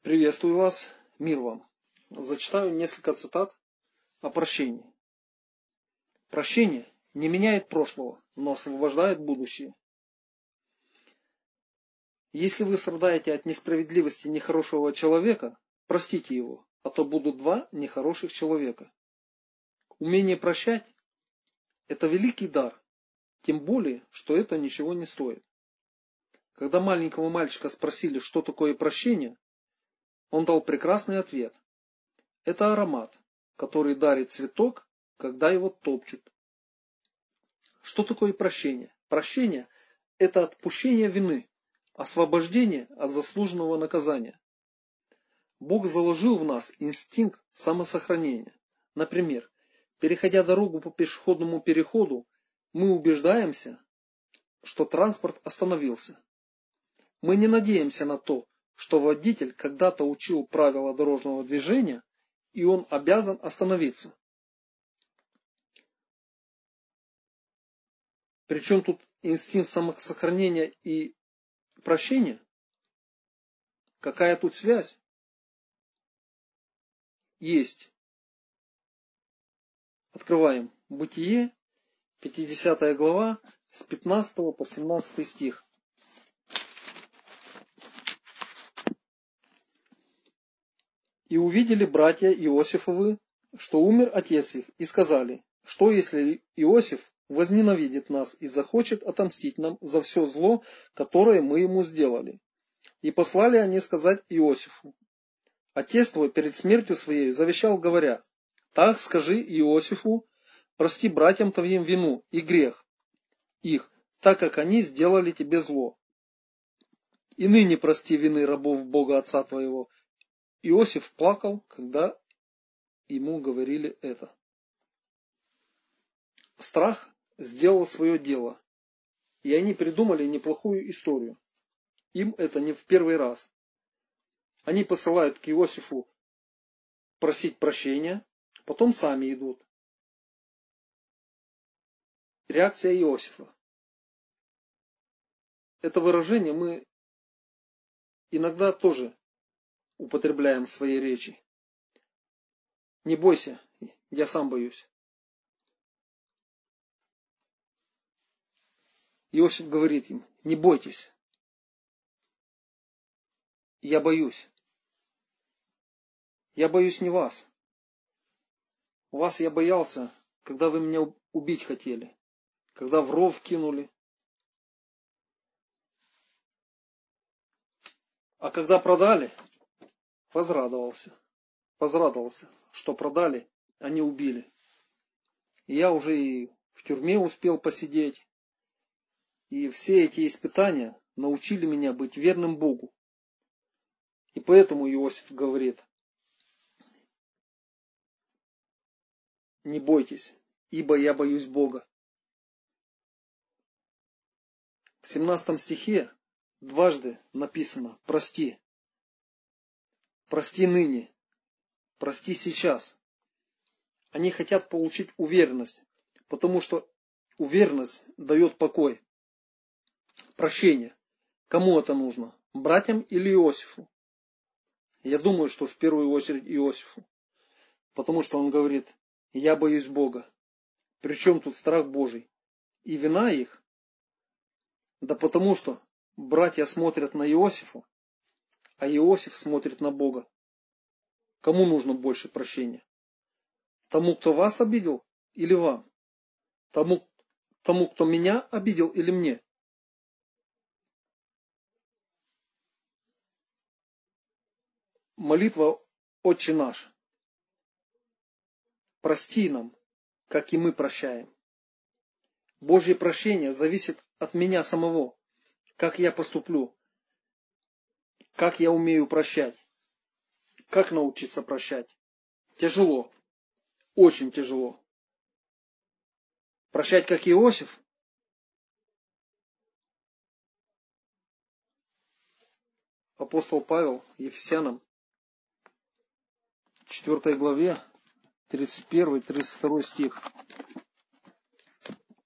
Приветствую вас, мир вам. Зачитаю несколько цитат о прощении. Прощение не меняет прошлого, но освобождает будущее. Если вы страдаете от несправедливости нехорошего человека, простите его, а то будут два нехороших человека. Умение прощать – это великий дар, тем более, что это ничего не стоит. Когда маленького мальчика спросили, что такое прощение, он дал прекрасный ответ. Это аромат, который дарит цветок, когда его топчут. Что такое прощение? Прощение – это отпущение вины, освобождение от заслуженного наказания. Бог заложил в нас инстинкт самосохранения. Например, переходя дорогу по пешеходному переходу, мы убеждаемся, что транспорт остановился. Мы не надеемся на то, что водитель когда-то учил правила дорожного движения, и он обязан остановиться. Причем тут инстинкт самосохранения и прощения? Какая тут связь? Есть. Открываем Бытие, 50 глава, с 15 по 17 стих. «И увидели братья Иосифовы, что умер отец их, и сказали, что если Иосиф возненавидит нас и захочет отомстить нам за все зло, которое мы ему сделали. И послали они сказать Иосифу. Отец твой перед смертью своей завещал, говоря, так скажи Иосифу, прости братьям твоим вину и грех их, так как они сделали тебе зло. И ныне прости вины рабов Бога Отца твоего». Иосиф плакал, когда ему говорили это. Страх сделал свое дело, и они придумали неплохую историю. Им это не в первый раз. Они посылают к Иосифу просить прощения, потом сами идут. Реакция Иосифа. Это выражение мы иногда тоже употребляем в своей речи. Не бойся, я сам боюсь. Иосиф говорит им, не бойтесь, я боюсь. Я боюсь не вас. Вас я боялся, когда вы меня убить хотели, когда в ров кинули. А когда продали, возрадовался, что продали, а не убили. И я уже и в тюрьме успел посидеть. И все эти испытания научили меня быть верным Богу. И поэтому Иосиф говорит, не бойтесь, ибо я боюсь Бога. В 17 стихе дважды написано «прости». Прости ныне, прости сейчас. Они хотят получить уверенность, потому что уверенность дает покой. Прощение. Кому это нужно? Братьям или Иосифу? Я думаю, что в первую очередь Иосифу. Потому что он говорит, я боюсь Бога. Причем тут страх Божий? И вина их? Да потому что братья смотрят на Иосифа, а Иосиф смотрит на Бога. Кому нужно больше прощения? Тому, кто вас обидел, или вам? Тому, кто меня обидел, или мне? Молитва «Отче наш». Прости нам, как и мы прощаем. Божье прощение зависит от меня самого, как я поступлю, как я умею прощать, как научиться прощать. Тяжело, очень тяжело. Прощать, как Иосиф? Апостол Павел Ефесянам, 4 главе, 31-32 стих,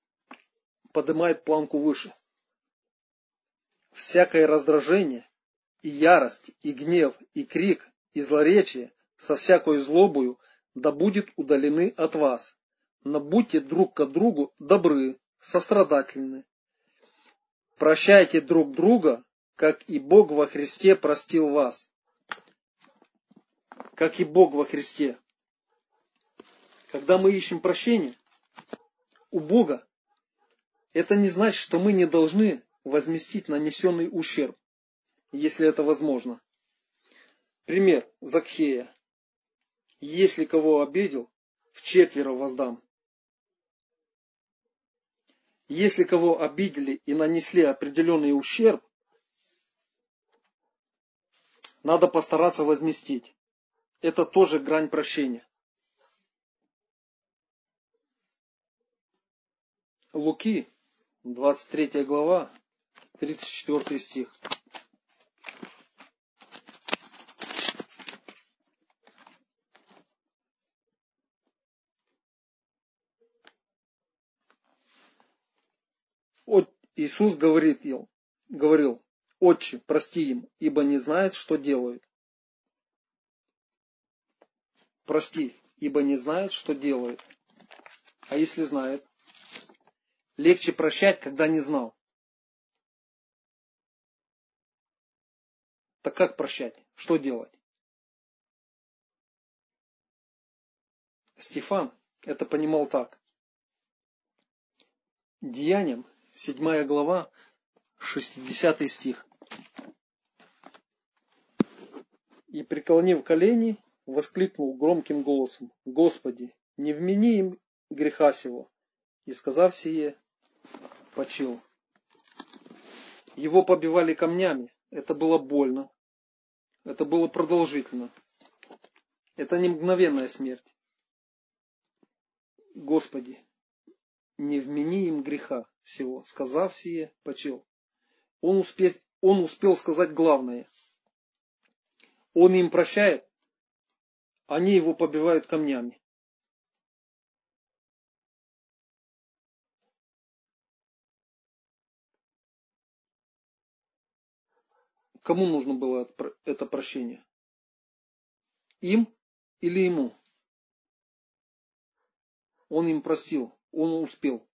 поднимает планку выше. Всякое раздражение и ярость, и гнев, и крик, и злоречие со всякой злобою да будет удалены от вас. Но будьте друг к другу добры, сострадательны. Прощайте друг друга, как и Бог во Христе простил вас. Как и Бог во Христе. Когда мы ищем прощения у Бога, это не значит, что мы не должны возместить нанесенный ущерб, если это возможно. Пример Закхея. Если кого обидел, вчетверо воздам. Если кого обидели и нанесли определенный ущерб, надо постараться возместить. Это тоже грань прощения. Луки, 23 глава, 34 стих. Иисус говорил, «Отче, прости им, ибо не знают, что делают». Прости, ибо не знают, что делают. А если знают? Легче прощать, когда не знал. Так как прощать? Что делать? Стефан это понимал так. Деяниям, 7 глава, 60 стих. И, преклонив колени, воскликнул громким голосом: «Господи, не вмени им греха сего». И, сказав сие, почил. Его побивали камнями. Это было больно. Это было продолжительно. Это не мгновенная смерть. Господи, не вмени им греха сего. Сказав сие, почил. Он успел сказать главное. Он им прощает, они его побивают камнями. Кому нужно было это прощение? Им или ему? Он им простил, он успел.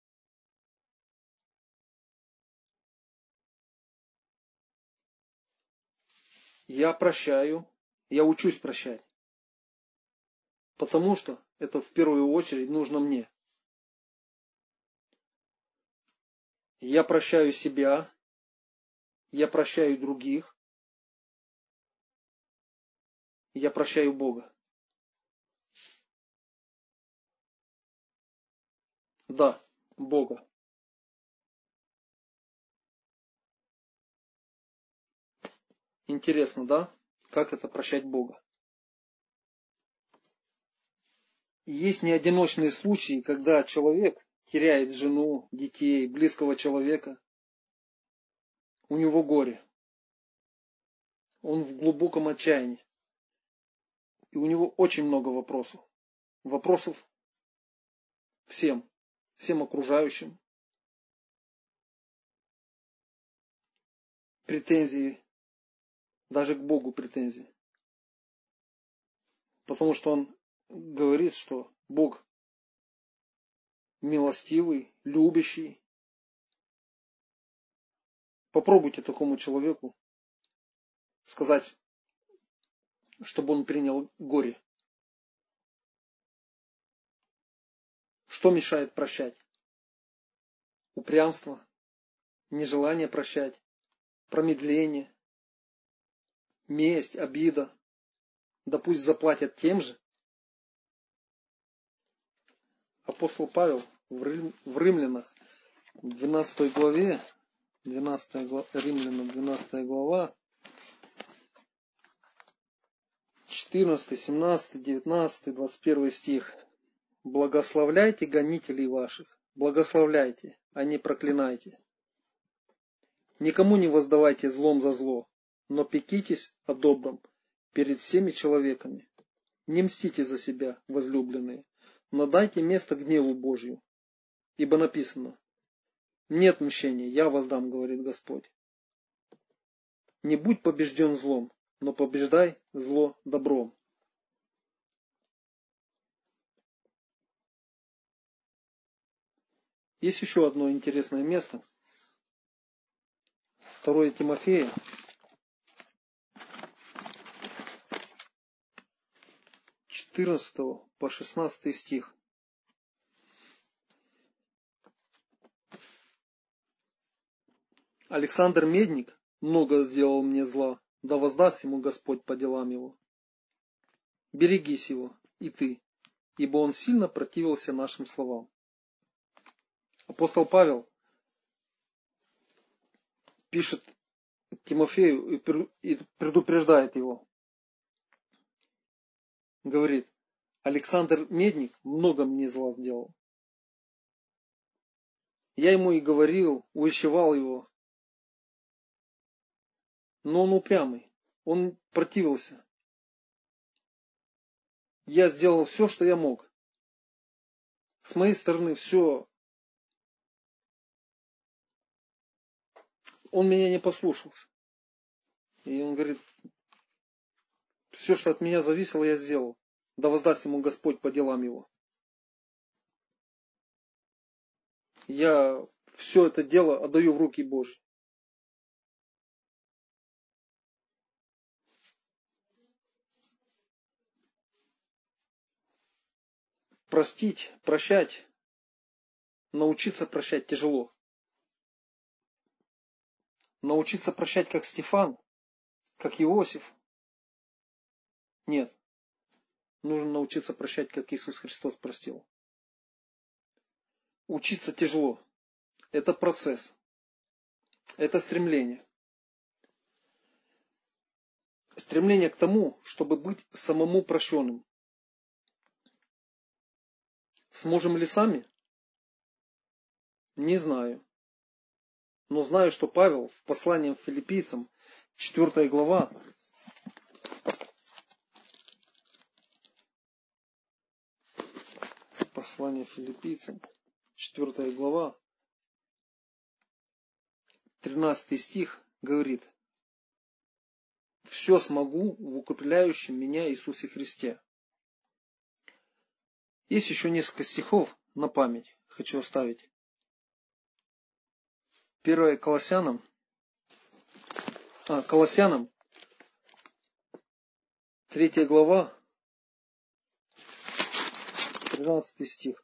Я прощаю, я учусь прощать. Потому что это в первую очередь нужно мне. Я прощаю себя, я прощаю других, я прощаю Бога. Да, Бога. Интересно, да? Как это прощать Бога? Есть неодиночные случаи, когда человек теряет жену, детей, близкого человека. У него горе. Он в глубоком отчаянии. И у него очень много вопросов. Вопросов всем окружающим. Претензии, даже к Богу претензии. Потому что он говорит, что Бог милостивый, любящий. Попробуйте такому человеку сказать, чтобы он принял горе. Что мешает прощать? Упрямство, нежелание прощать, промедление, месть, обида. Да пусть заплатят тем же. Апостол Павел в Римлянах, 12 главе, Римлянам 12 глава, 14, 17, 19, 21 стих. Благословляйте гонителей ваших, благословляйте, а не проклинайте. Никому не воздавайте злом за зло, но пекитесь о добром перед всеми человеками. Не мстите за себя, возлюбленные, но дайте место гневу Божью. Ибо написано: нет мщения, я воздам, говорит Господь. Не будь побежден злом, но побеждай зло добром. Есть еще одно интересное место. 2 Тимофея, 14 по 16 стих. Александр Медник много сделал мне зла, да воздаст ему Господь по делам его. Берегись его, и ты, ибо он сильно противился нашим словам. Апостол Павел пишет Тимофею и предупреждает его. Говорит, Александр Медник много мне зла сделал. Я ему и говорил, увещевал его, но он упрямый, он противился. Я сделал все, что я мог. С моей стороны все. Он меня не послушался. И он говорит, все, что от меня зависело, я сделал. Да воздаст ему Господь по делам его. Я все это дело отдаю в руки Божьи. Простить, прощать, научиться прощать тяжело. Научиться прощать, как Стефан, как Иосиф. Нет. Нужно научиться прощать, как Иисус Христос простил. Учиться тяжело. Это процесс. Это стремление. Стремление к тому, чтобы быть самому прощенным. Сможем ли сами? Не знаю. Но знаю, что Павел в послании к филиппийцам, 4 глава, послание филиппийцам, 4 глава, 13 стих говорит, «Все смогу в укрепляющем меня Иисусе Христе». Есть еще несколько стихов на память, хочу оставить. 1 Колоссянам, 3 глава, 13 стих.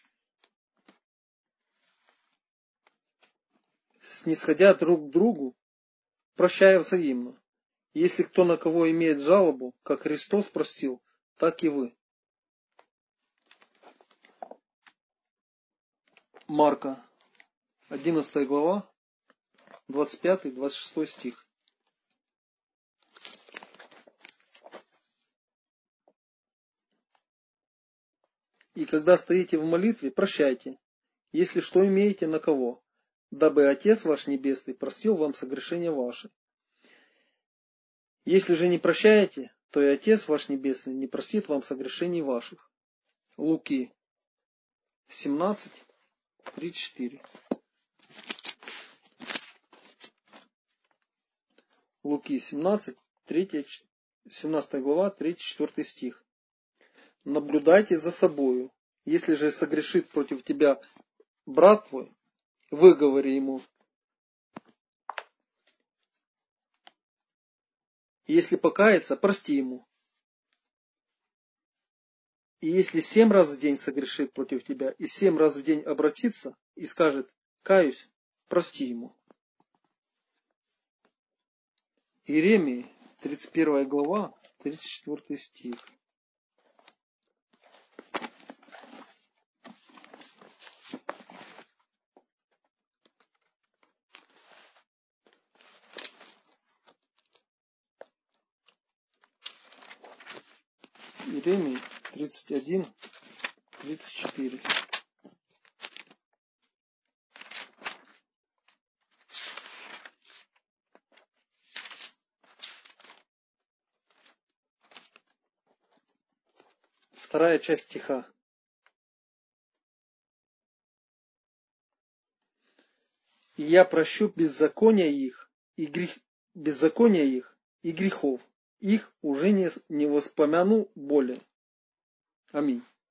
«Снисходя друг к другу, прощая взаимно. Если кто на кого имеет жалобу, как Христос простил, так и вы». Марка, 11 глава, 25-26 стих. «И когда стоите в молитве, прощайте, если что имеете на кого, дабы Отец ваш Небесный простил вам согрешения ваши. Если же не прощаете, то и Отец ваш Небесный не простит вам согрешений ваших». Луки 17:34. Луки 17, 17 глава, 3-4 стих. «Наблюдайте за собою. Если же согрешит против тебя брат твой, выговори ему. Если покается, прости ему. И если 7 раз в день согрешит против тебя, и 7 раз в день обратится и скажет, каюсь, прости ему». Иеремии, 31 глава, 34 стих. Иеремии 31, 34. Вторая часть стиха. «И я прощу беззакония их, и беззакония их и грехов. Их уже не воспомяну более. Аминь.